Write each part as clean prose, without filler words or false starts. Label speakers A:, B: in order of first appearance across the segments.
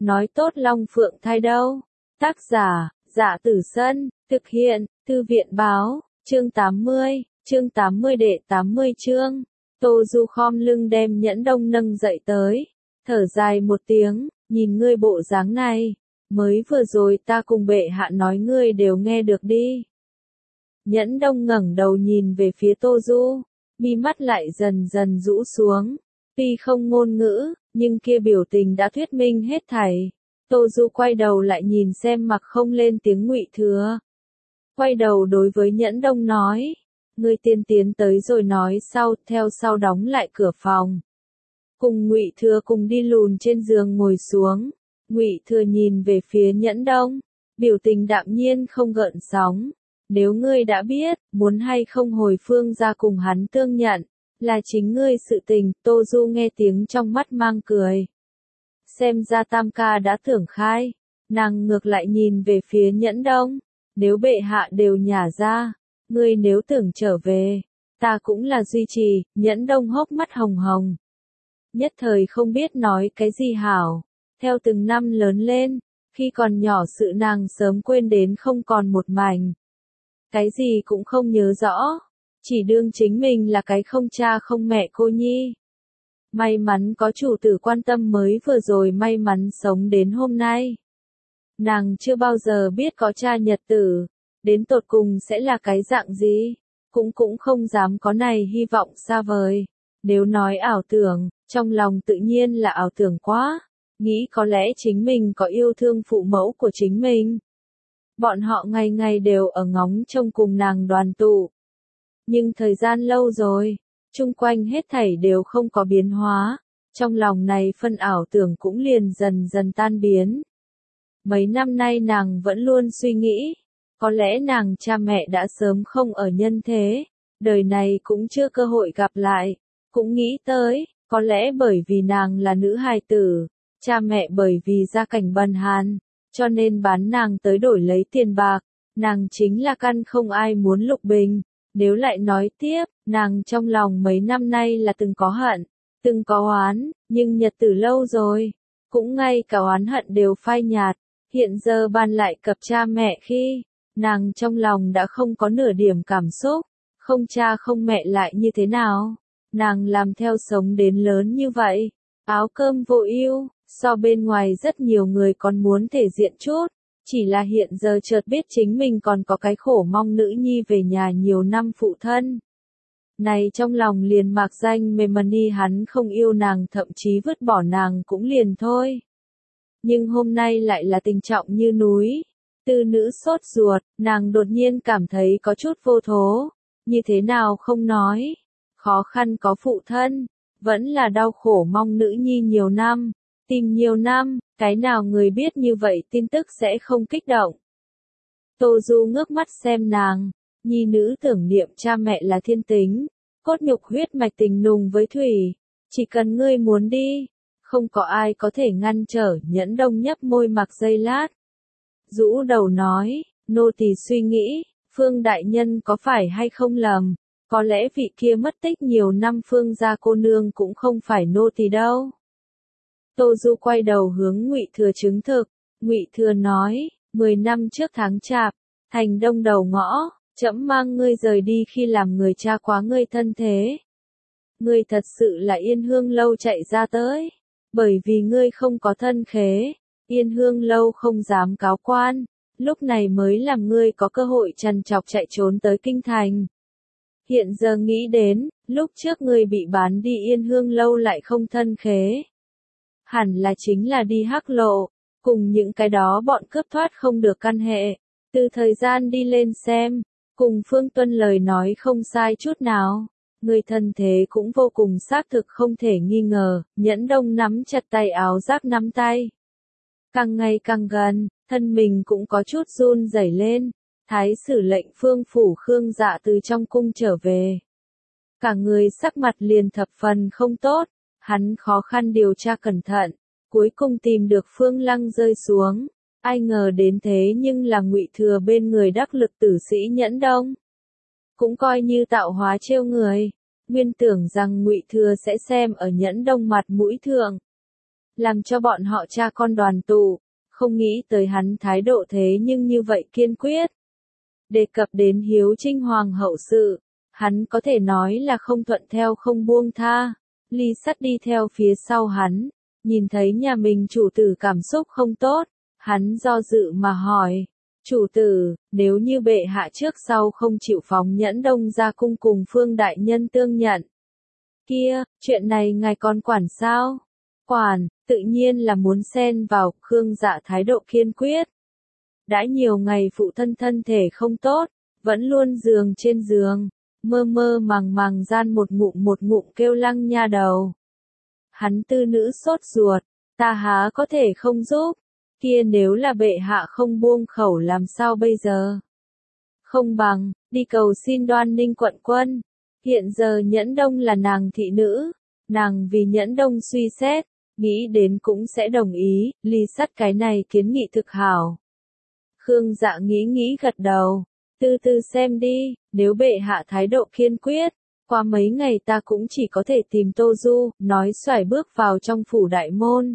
A: nói tốt Long Phượng thai đâu. Tác giả, Dạ Tử Sân, thực hiện, Thư viện báo, chương 80 đệ 80 chương. Tô Du khom lưng đem Nhẫn Đông nâng dậy tới, thở dài một tiếng, nhìn ngươi bộ dáng này, mới vừa rồi ta cùng bệ hạ nói ngươi đều nghe được đi. Nhẫn Đông ngẩng đầu nhìn về phía Tô Du, mi mắt lại dần dần rũ xuống, tuy không ngôn ngữ, nhưng kia biểu tình đã thuyết minh hết thảy. Tô Du quay đầu lại nhìn xem mặc không lên tiếng Ngụy Thừa. Quay đầu đối với Nhẫn Đông nói, ngươi tiên tiến tới rồi nói sau, theo sau đóng lại cửa phòng. Cùng Ngụy Thừa cùng đi lùn trên giường ngồi xuống, Ngụy Thừa nhìn về phía Nhẫn Đông, biểu tình đạm nhiên không gợn sóng. Nếu ngươi đã biết, muốn hay không hồi phương ra cùng hắn tương nhận, là chính ngươi sự tình. Tô Du nghe tiếng trong mắt mang cười. Xem ra Tam ca đã tưởng khai, nàng ngược lại nhìn về phía Nhẫn Đông, nếu bệ hạ đều nhả ra, ngươi nếu tưởng trở về, ta cũng là duy trì. Nhẫn Đông hốc mắt hồng hồng, nhất thời không biết nói cái gì hảo. Theo từng năm lớn lên, khi còn nhỏ sự nàng sớm quên đến không còn một mảnh, cái gì cũng không nhớ rõ, chỉ đương chính mình là cái không cha không mẹ cô nhi. May mắn có chủ tử quan tâm mới vừa rồi may mắn sống đến hôm nay. Nàng chưa bao giờ biết có cha nhật tử, đến tột cùng sẽ là cái dạng gì, cũng không dám có này hy vọng xa vời. Nếu nói ảo tưởng, trong lòng tự nhiên là ảo tưởng quá, nghĩ có lẽ chính mình có yêu thương phụ mẫu của chính mình. Bọn họ ngày ngày đều ở ngóng trông cùng nàng đoàn tụ. Nhưng thời gian lâu rồi, chung quanh hết thảy đều không có biến hóa, trong lòng này phân ảo tưởng cũng liền dần dần tan biến. Mấy năm nay nàng vẫn luôn suy nghĩ, có lẽ nàng cha mẹ đã sớm không ở nhân thế, đời này cũng chưa cơ hội gặp lại, cũng nghĩ tới, có lẽ bởi vì nàng là nữ hài tử, cha mẹ bởi vì gia cảnh bần hàn, cho nên bán nàng tới đổi lấy tiền bạc, nàng chính là căn không ai muốn lục bình. Nếu lại nói tiếp, nàng trong lòng mấy năm nay là từng có hận, từng có oán, nhưng nhật tử lâu rồi, cũng ngay cả oán hận đều phai nhạt, hiện giờ ban lại cập cha mẹ khi, nàng trong lòng đã không có nửa điểm cảm xúc, không cha không mẹ lại như thế nào, nàng làm theo sống đến lớn như vậy, áo cơm vô ưu, so bên ngoài rất nhiều người còn muốn thể diện chút. Chỉ là hiện giờ chợt biết chính mình còn có cái khổ mong nữ nhi về nhà nhiều năm phụ thân. Này trong lòng liền mạc danh mềm mần đi, hắn không yêu nàng, thậm chí vứt bỏ nàng cũng liền thôi. Nhưng hôm nay lại là tình trọng như núi. Tư nữ sốt ruột, nàng đột nhiên cảm thấy có chút vô thố. Như thế nào không nói. Khó khăn có phụ thân, vẫn là đau khổ mong nữ nhi nhiều năm. Tìm nhiều năm, cái nào người biết như vậy tin tức sẽ không kích động. Tô Du ngước mắt xem nàng, nhi nữ tưởng niệm cha mẹ là thiên tính, cốt nhục huyết mạch tình nùng với thủy, chỉ cần ngươi muốn đi, không có ai có thể ngăn trở. Nhẫn Đông nhấp môi mặc giây lát, rũ đầu nói, nô tỳ suy nghĩ, Phương đại nhân có phải hay không lầm, có lẽ vị kia mất tích nhiều năm Phương gia cô nương cũng không phải nô tỳ đâu. Tô Du quay đầu hướng Ngụy Thừa chứng thực, Ngụy Thừa nói, 10 năm trước tháng Chạp, thành Đông đầu ngõ, trẫm mang ngươi rời đi khi làm người cha quá ngươi thân thế. Ngươi thật sự là Yên Hương lâu chạy ra tới, bởi vì ngươi không có thân khế, Yên Hương lâu không dám cáo quan, lúc này mới làm ngươi có cơ hội trằn trọc chạy trốn tới kinh thành. Hiện giờ nghĩ đến, lúc trước ngươi bị bán đi Yên Hương lâu lại không thân khế. Hẳn là chính là đi hắc lộ, cùng những cái đó bọn cướp thoát không được căn hệ. Từ thời gian đi lên xem, cùng Phương Tuân lời nói không sai chút nào. Người thân thế cũng vô cùng xác thực không thể nghi ngờ. Nhẫn Đông nắm chặt tay áo giáp nắm tay. Càng ngày càng gần, thân mình cũng có chút run rẩy lên. Thái sử lệnh Phương phủ Khương Dạ từ trong cung trở về. Cả người sắc mặt liền thập phần không tốt. Hắn khó khăn điều tra cẩn thận, cuối cùng tìm được Phương Lăng rơi xuống. Ai ngờ đến thế nhưng là Ngụy Thừa bên người đắc lực tử sĩ Nhẫn Đông. Cũng coi như tạo hóa trêu người. Nguyên tưởng rằng Ngụy Thừa sẽ xem ở Nhẫn Đông mặt mũi thượng. làm cho bọn họ cha con đoàn tụ, không nghĩ tới hắn thái độ thế nhưng như vậy kiên quyết. Đề cập đến hiếu trinh hoàng hậu sự, hắn có thể nói là không thuận theo không buông tha. Ly Sắt đi theo phía sau hắn, nhìn thấy nhà mình chủ tử cảm xúc không tốt, hắn do dự mà hỏi, chủ tử, nếu như bệ hạ trước sau không chịu phóng Nhẫn Đông ra cung cùng Phương đại nhân tương nhận. Kia, chuyện này ngài còn quản sao? Quản, tự nhiên là muốn xen vào, Khương Dạ thái độ kiên quyết. Đã nhiều ngày phụ thân thân thể không tốt, vẫn luôn giường trên giường, mơ mơ màng màng gian một ngụm kêu Lăng Nha Đầu. Hắn tư nữ sốt ruột, ta há có thể không giúp, kia nếu là bệ hạ không buông khẩu làm sao bây giờ? Không bằng, đi cầu xin Đoan Ninh quận quân, hiện giờ Nhẫn Đông là nàng thị nữ, nàng vì Nhẫn Đông suy xét, nghĩ đến cũng sẽ đồng ý, Ly Sắt cái này kiến nghị thực hảo. Khương Dạ nghĩ gật đầu, từ từ xem đi, nếu bệ hạ thái độ kiên quyết, qua mấy ngày ta cũng chỉ có thể tìm Tô Du, nói xoải bước vào trong phủ đại môn.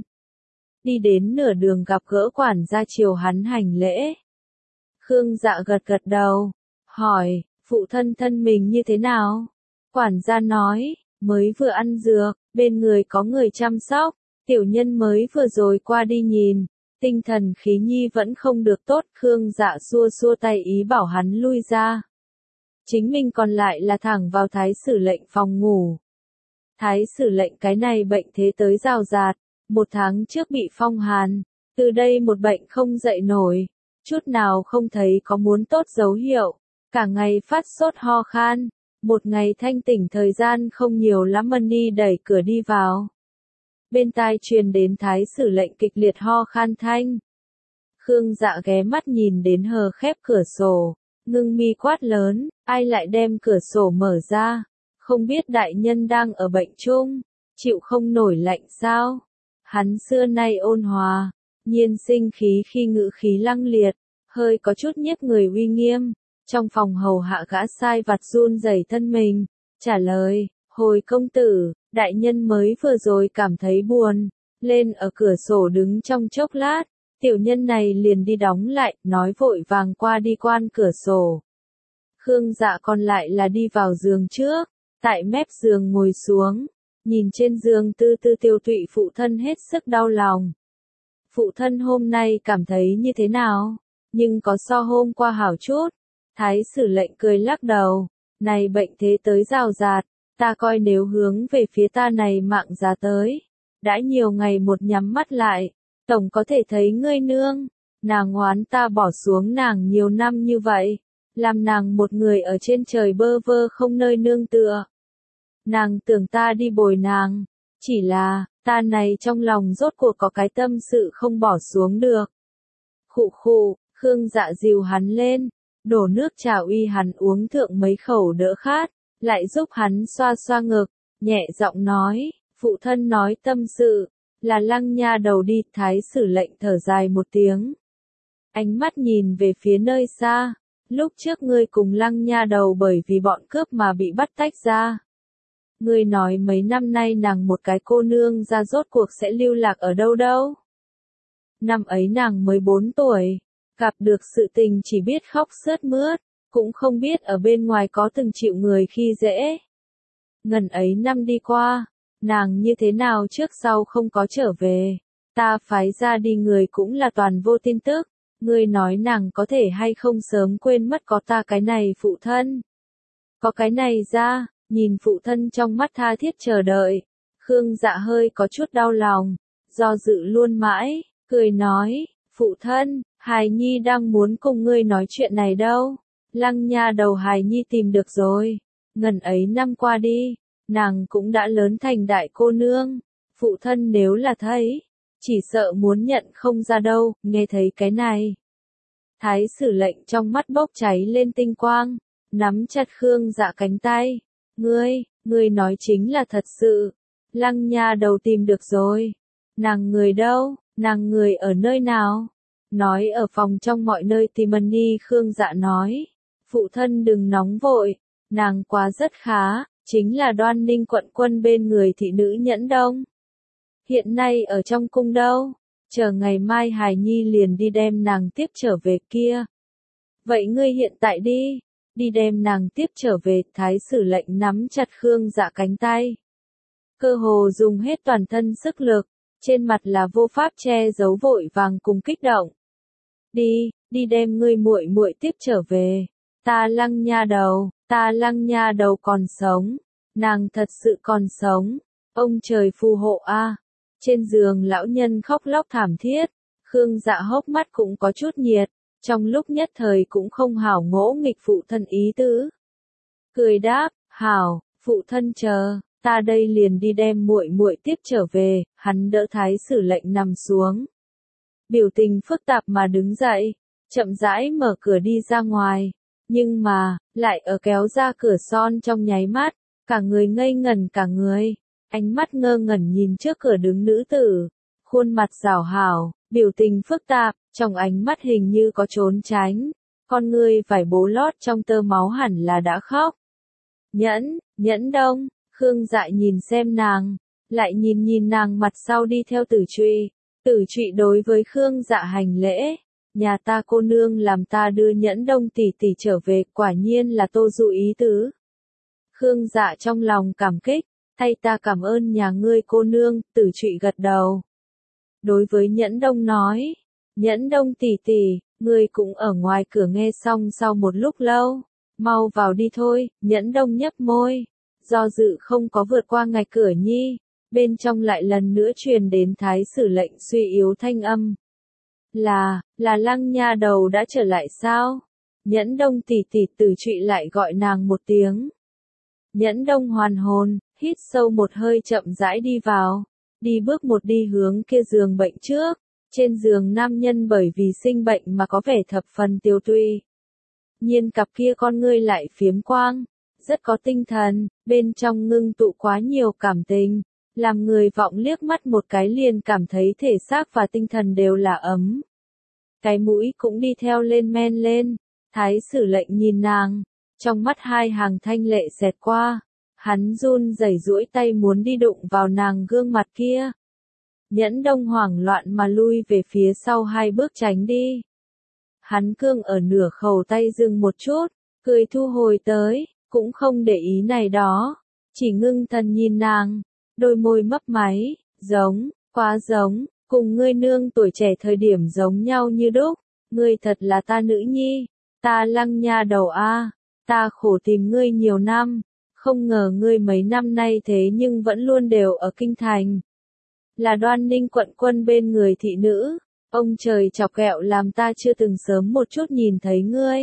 A: Đi đến nửa đường gặp gỡ quản gia chiều hắn hành lễ. Khương Dạ gật đầu, hỏi, phụ thân thân mình như thế nào? Quản gia nói, mới vừa ăn dược, bên người có người chăm sóc, tiểu nhân mới vừa rồi qua đi nhìn, tinh thần khí nhi vẫn không được tốt. Khương Dạ xua tay ý bảo hắn lui ra. Chính mình còn lại là thẳng vào thái sử lệnh phòng ngủ. Thái sử lệnh cái này bệnh thế tới rào rạt, 1 tháng trước bị phong hàn, từ đây một bệnh không dậy nổi, chút nào không thấy có muốn tốt dấu hiệu, cả ngày phát sốt ho khan, một ngày thanh tỉnh thời gian không nhiều lắm. Mani đẩy cửa đi vào. Bên tai truyền đến thái sử lệnh kịch liệt ho khan thanh. Khương Dạ ghé mắt nhìn đến hờ khép cửa sổ, ngưng mi quát lớn, ai lại đem cửa sổ mở ra, không biết đại nhân đang ở bệnh chung, chịu không nổi lạnh sao? Hắn xưa nay ôn hòa, nhiên sinh khí khi ngữ khí lăng liệt, hơi có chút nhiếp người uy nghiêm. Trong phòng hầu hạ gã sai vặt run rẩy thân mình, trả lời, hồi công tử, đại nhân mới vừa rồi cảm thấy buồn, lên ở cửa sổ đứng trong chốc lát, tiểu nhân này liền đi đóng lại, nói vội vàng qua đi quan cửa sổ. Khương Dạ còn lại là đi vào giường trước, tại mép giường ngồi xuống, nhìn trên giường tư tiêu tụy phụ thân hết sức đau lòng. Phụ thân hôm nay cảm thấy như thế nào? Nhưng có so hôm qua hảo chút. Thái sử lệnh cười lắc đầu, này bệnh thế tới rào rạt, ta coi nếu hướng về phía ta này mạng giá tới. Đã nhiều ngày một nhắm mắt lại, tổng có thể thấy ngươi nương, nàng oán ta bỏ xuống nàng nhiều năm như vậy, làm nàng một người ở trên trời bơ vơ không nơi nương tựa. Nàng tưởng ta đi bồi nàng, chỉ là, ta này trong lòng rốt cuộc có cái tâm sự không bỏ xuống được. Khụ, Khương Dạ dìu hắn lên, đổ nước trà uy hắn uống thượng mấy khẩu đỡ khát, lại giúp hắn xoa xoa ngực, nhẹ giọng nói, phụ thân nói tâm sự, là Lăng Nha Đầu đi. Thái sử lệnh thở dài một tiếng. Ánh mắt nhìn về phía nơi xa, lúc trước ngươi cùng Lăng Nha Đầu bởi vì bọn cướp mà bị bắt tách ra. Ngươi nói mấy năm nay nàng một cái cô nương ra rốt cuộc sẽ lưu lạc ở đâu? Năm ấy nàng mới 4 tuổi. Gặp được sự tình chỉ biết khóc sướt mướt, cũng không biết ở bên ngoài có từng chịu người khi dễ. Ngần ấy năm đi qua, nàng như thế nào trước sau không có trở về, ta phái ra đi người cũng là toàn vô tin tức, ngươi nói nàng có thể hay không sớm quên mất có ta cái này phụ thân. Có cái này ra, nhìn phụ thân trong mắt tha thiết chờ đợi, Khương Dạ hơi có chút đau lòng, do dự luôn mãi, cười nói, phụ thân, Hài Nhi đang muốn cùng ngươi nói chuyện này đâu. Lăng Nha Đầu Hài Nhi tìm được rồi. Ngần ấy năm qua đi, nàng cũng đã lớn thành đại cô nương. Phụ thân nếu là thấy, chỉ sợ muốn nhận không ra đâu. Nghe thấy cái này, thái sử lệnh trong mắt bốc cháy lên tinh quang, nắm chặt Khương Dạ cánh tay. Ngươi nói chính là thật sự. Lăng Nha Đầu tìm được rồi. Nàng người đâu? Nàng người ở nơi nào? Nói ở phòng trong mọi nơi tìm Mani. Khương Dạ nói, phụ thân đừng nóng vội, nàng quá rất khá, chính là Đoan Ninh quận quân bên người thị nữ Nhẫn Đông. Hiện nay ở trong cung đâu? Chờ ngày mai Hài Nhi liền đi đem nàng tiếp trở về kia. Vậy ngươi hiện tại đi đem nàng tiếp trở về, thái sử lệnh nắm chặt Khương Dạ cánh tay. Cơ hồ dùng hết toàn thân sức lực, trên mặt là vô pháp che giấu vội vàng cùng kích động. Đi đem ngươi muội muội tiếp trở về. Ta Lăng nha đầu còn sống. Nàng thật sự còn sống. Ông trời phù hộ a. Trên giường lão nhân khóc lóc thảm thiết. Khương Dạ hốc mắt cũng có chút nhiệt. Trong lúc nhất thời cũng không hảo ngỗ nghịch phụ thân ý tứ. Cười đáp, hảo, phụ thân chờ, ta đây liền đi đem muội muội tiếp trở về. Hắn đỡ thái sử lệnh nằm xuống. Biểu tình phức tạp mà đứng dậy, chậm rãi mở cửa đi ra ngoài. Nhưng mà, lại ở kéo ra cửa son trong nháy mắt, cả người ngây ngẩn cả người. Ánh mắt ngơ ngẩn nhìn trước cửa đứng nữ tử. Khuôn mặt rảo hảo, biểu tình phức tạp, trong ánh mắt hình như có trốn tránh. Con ngươi vải bố lót trong tơ máu hẳn là đã khóc. Nhẫn Đông, Khương Dại nhìn xem nàng, lại nhìn nàng mặt sau đi theo Tử Trụy. Tử Trụy đối với Khương Dạ hành lễ. Nhà ta cô nương làm ta đưa Nhẫn Đông tỷ tỷ trở về, quả nhiên là Tô Dụ ý tứ. Khương Dạ trong lòng cảm kích, thay ta cảm ơn nhà ngươi cô nương. Tử Trụy gật đầu. Đối với Nhẫn Đông nói, Nhẫn Đông tỷ tỷ, ngươi cũng ở ngoài cửa nghe xong sau một lúc lâu, mau vào đi thôi. Nhẫn Đông nhấp môi, do dự không có vượt qua ngạch cửa nhi, bên trong lại lần nữa truyền đến thái sử lệnh suy yếu thanh âm. Là Lăng nha đầu đã trở lại sao? Nhẫn Đông tỷ tỷ. Tử Trụy lại gọi nàng một tiếng. Nhẫn Đông hoàn hồn, hít sâu một hơi chậm rãi đi vào, đi bước một đi hướng kia giường bệnh trước. Trên giường nam nhân bởi vì sinh bệnh mà có vẻ thập phần tiêu tụy. Nhiên cặp kia con ngươi lại phiếm quang, rất có tinh thần, bên trong ngưng tụ quá nhiều cảm tình, làm người vọng liếc mắt một cái liền cảm thấy thể xác và tinh thần đều là ấm. Cái mũi cũng đi theo lên men lên, thái sử lệnh nhìn nàng, trong mắt hai hàng thanh lệ xẹt qua, hắn run rẩy duỗi tay muốn đi đụng vào nàng gương mặt kia. Nhẫn Đông hoảng loạn mà lui về phía sau hai bước tránh đi. Hắn cương ở nửa khẩu tay dừng một chút, cười thu hồi tới, cũng không để ý này đó, chỉ ngưng thần nhìn nàng, đôi môi mấp máy, quá giống, cùng ngươi nương tuổi trẻ thời điểm giống nhau như đúc, ngươi thật là ta nữ nhi, ta Lăng nha đầu a, ta khổ tìm ngươi nhiều năm, không ngờ ngươi mấy năm nay thế nhưng vẫn luôn đều ở kinh thành. Là Đoan Ninh quận quân bên người thị nữ, ông trời chọc ghẹo làm ta chưa từng sớm một chút nhìn thấy ngươi.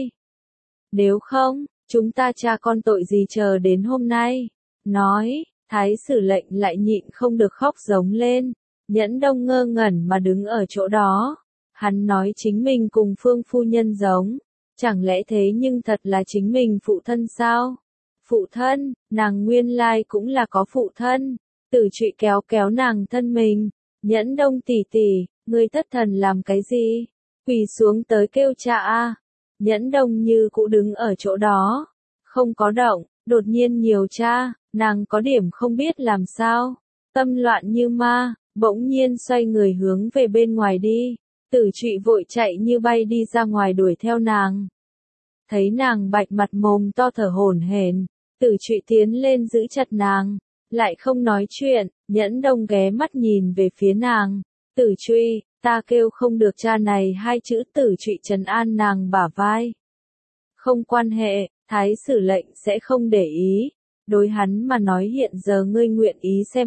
A: Nếu không, chúng ta cha con tội gì chờ đến hôm nay. Nói, thái sử lệnh lại nhịn không được khóc giống lên. Nhẫn Đông ngơ ngẩn mà đứng ở chỗ đó. Hắn nói chính mình cùng Phương phu nhân giống. Chẳng lẽ thế nhưng thật là chính mình phụ thân sao? Phụ thân, nàng nguyên lai cũng là có phụ thân. Tử Trụy kéo kéo nàng thân mình. Nhẫn Đông tỷ tỷ, ngươi thất thần làm cái gì? Quỳ xuống tới kêu cha a. Nhẫn Đông như cũ đứng ở chỗ đó, không có động, đột nhiên nhiều cha, nàng có điểm không biết làm sao, tâm loạn như ma, bỗng nhiên xoay người hướng về bên ngoài đi. Tử Trụy vội chạy như bay đi ra ngoài đuổi theo nàng. Thấy nàng bạch mặt mồm to thở hổn hển, Tử Trụy tiến lên giữ chặt nàng, lại không nói chuyện. Nhẫn Đông ghé mắt nhìn về phía nàng. Tử Trụy, ta kêu không được cha này hai chữ. Tử Trụy trấn an nàng bả vai. Không quan hệ, thái sử lệnh sẽ không để ý. Đối hắn mà nói hiện giờ ngươi nguyện ý xem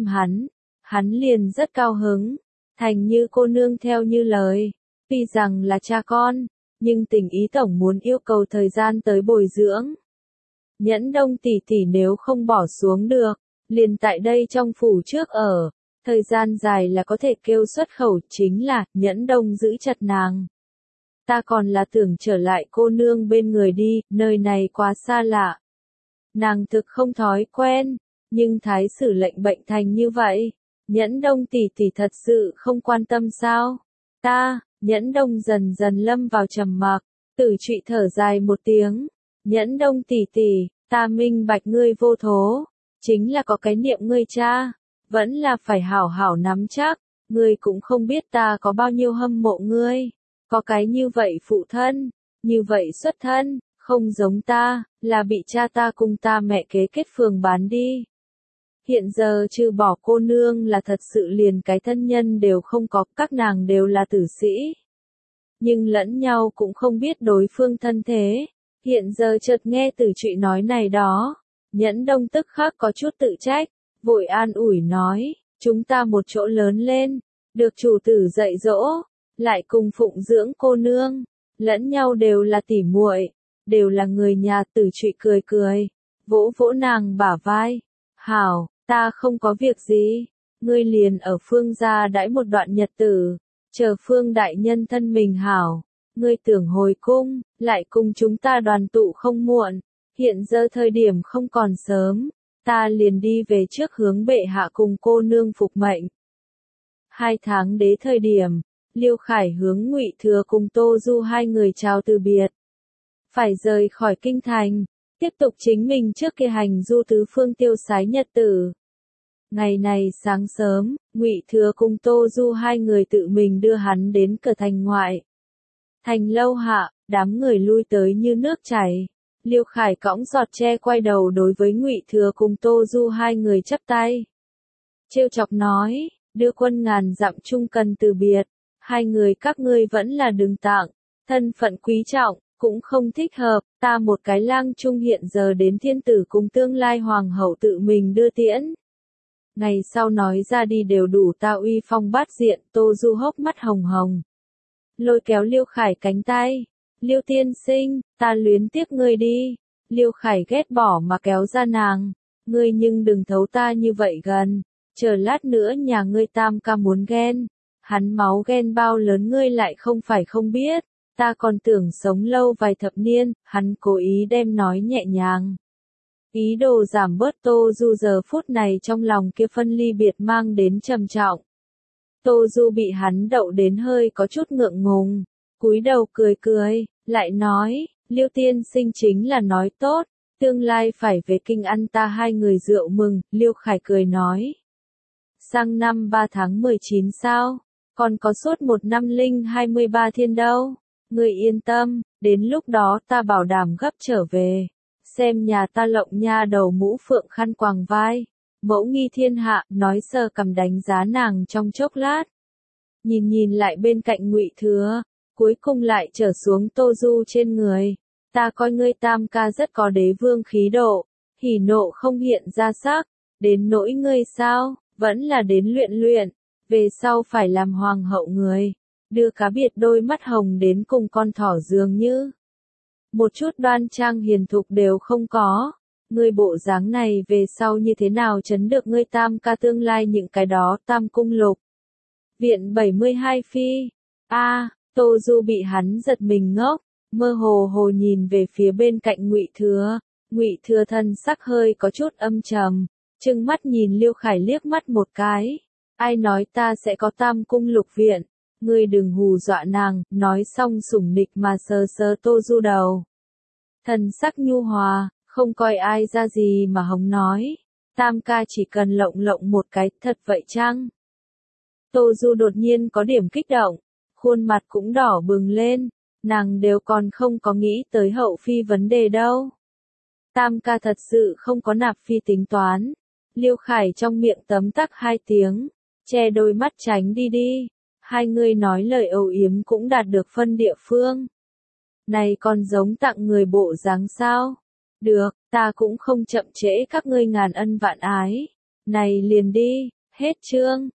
A: hắn liền rất cao hứng. Thành như cô nương theo như lời, tuy rằng là cha con, nhưng tình ý tổng muốn yêu cầu thời gian tới bồi dưỡng. Nhẫn Đông tỷ tỷ nếu không bỏ xuống được, liền tại đây trong phủ trước ở, thời gian dài là có thể kêu xuất khẩu. Chính là, Nhẫn Đông giữ chặt nàng. Ta còn là tưởng trở lại cô nương bên người đi, nơi này quá xa lạ. Nàng thực không thói quen, nhưng thái sử lệnh bệnh thành như vậy, Nhẫn Đông tỷ tỷ thật sự không quan tâm sao? Nhẫn Đông dần dần lâm vào trầm mặc. Tử Trụy thở dài một tiếng. Nhẫn Đông tỷ tỷ, ta minh bạch ngươi vô thố, chính là có cái niệm ngươi cha. vẫn là phải hảo hảo nắm chắc, ngươi cũng không biết ta có bao nhiêu hâm mộ ngươi, có cái như vậy phụ thân, như vậy xuất thân, không giống ta, là bị cha ta cùng ta mẹ kế kết phường bán đi. Hiện giờ trừ bỏ cô nương là thật sự liền cái thân nhân đều không có, các nàng đều là tử sĩ. Nhưng lẫn nhau cũng không biết đối phương thân thế. Hiện giờ chợt nghe Tử Trụy nói này đó, Nhẫn Đông tức khắc có chút tự trách, vội an ủi nói, chúng ta một chỗ lớn lên, được chủ tử dạy dỗ, lại cùng phụng dưỡng cô nương, lẫn nhau đều là tỉ muội, đều là người nhà. Tử Trụy cười cười, vỗ vỗ nàng bả vai, hảo, ta không có việc gì, ngươi liền ở Phương gia đãi một đoạn nhật tử, chờ Phương đại nhân thân mình hảo, ngươi tưởng hồi cung, lại cùng chúng ta đoàn tụ không muộn, hiện giờ thời điểm không còn sớm, ta liền đi về trước hướng bệ hạ cùng cô nương phục mệnh. 2 tháng đế thời điểm, Liêu Khải hướng Ngụy Thừa cùng Tô Du hai người chào từ biệt, phải rời khỏi kinh thành, tiếp tục chính mình trước kia hành du tứ phương tiêu sái nhật tử. Ngày này sáng sớm, Ngụy Thừa cùng Tô Du hai người tự mình đưa hắn đến cửa thành ngoại. Thành lâu hạ, đám người lui tới như nước chảy. Liêu Khải cõng giọt tre quay đầu đối với Ngụy Thừa cùng Tô Du hai người chắp tay. Trêu chọc nói, đưa quân ngàn dặm chung cần từ biệt, hai người các ngươi vẫn là đường tạng, thân phận quý trọng, cũng không thích hợp, ta một cái lang trung hiện giờ đến thiên tử cùng tương lai hoàng hậu tự mình đưa tiễn. Ngày sau nói ra đi đều đủ ta uy phong bát diện. Tô Du hốc mắt hồng hồng, lôi kéo Liêu Khải cánh tay, Liêu tiên sinh, ta luyến tiếc ngươi đi. Liêu Khải ghét bỏ mà kéo ra nàng, ngươi nhưng đừng thấu ta như vậy gần, chờ lát nữa nhà ngươi tam ca muốn ghen, hắn máu ghen bao lớn ngươi lại không phải không biết, ta còn tưởng sống lâu vài thập niên. Hắn cố ý đem nói nhẹ nhàng, ý đồ giảm bớt Tô Du giờ phút này trong lòng kia phân ly biệt mang đến trầm trọng. Tô Du bị hắn đậu đến hơi có chút ngượng ngùng, cúi đầu cười cười, lại nói, Liêu tiên sinh chính là nói tốt, tương lai phải về kinh ăn ta hai người rượu mừng. Liêu Khải cười nói, sang năm 3 tháng 19 sao, còn có suốt 1 năm linh 23 thiên đâu, ngươi yên tâm, đến lúc đó ta bảo đảm gấp trở về, xem nhà ta lộng nha đầu mũ phượng khăn quàng vai, mẫu nghi thiên hạ. Nói sơ cầm đánh giá nàng trong chốc lát, nhìn lại bên cạnh Ngụy Thừa, cuối cùng lại trở xuống Tô Du trên người. Ta coi ngươi tam ca rất có đế vương khí độ, hỉ nộ không hiện ra sắc, đến nỗi ngươi sao, vẫn là đến luyện luyện, về sau phải làm hoàng hậu người, đưa cá biệt đôi mắt hồng đến cùng con thỏ dường như. Một chút đoan trang hiền thục đều không có, ngươi bộ dáng này về sau như thế nào chấn được ngươi tam ca tương lai những cái đó tam cung lục. Viện 72 phi, Tô Du bị hắn giật mình ngốc, mơ hồ nhìn về phía bên cạnh Ngụy Thừa. Ngụy Thừa thân sắc hơi có chút âm trầm, trừng mắt nhìn Liêu Khải liếc mắt một cái. Ai nói ta sẽ có tam cung lục viện, ngươi đừng hù dọa nàng. Nói xong sủng nịch mà sờ sờ Tô Du đầu. Thần sắc nhu hòa, không coi ai ra gì mà hống nói, tam ca chỉ cần lộng một cái, thật vậy chăng? Tô Du đột nhiên có điểm kích động, khuôn mặt cũng đỏ bừng lên, nàng đều còn không có nghĩ tới hậu phi vấn đề đâu. Tam ca thật sự không có nạp phi tính toán. Liêu Khải trong miệng tấm tắc 2 tiếng, che đôi mắt tránh đi, hai người nói lời âu yếm cũng đạt được phân địa phương. Này còn giống tặng người bộ dáng sao? Được, ta cũng không chậm trễ các ngươi ngàn ân vạn ái. Này liền đi, hết chương.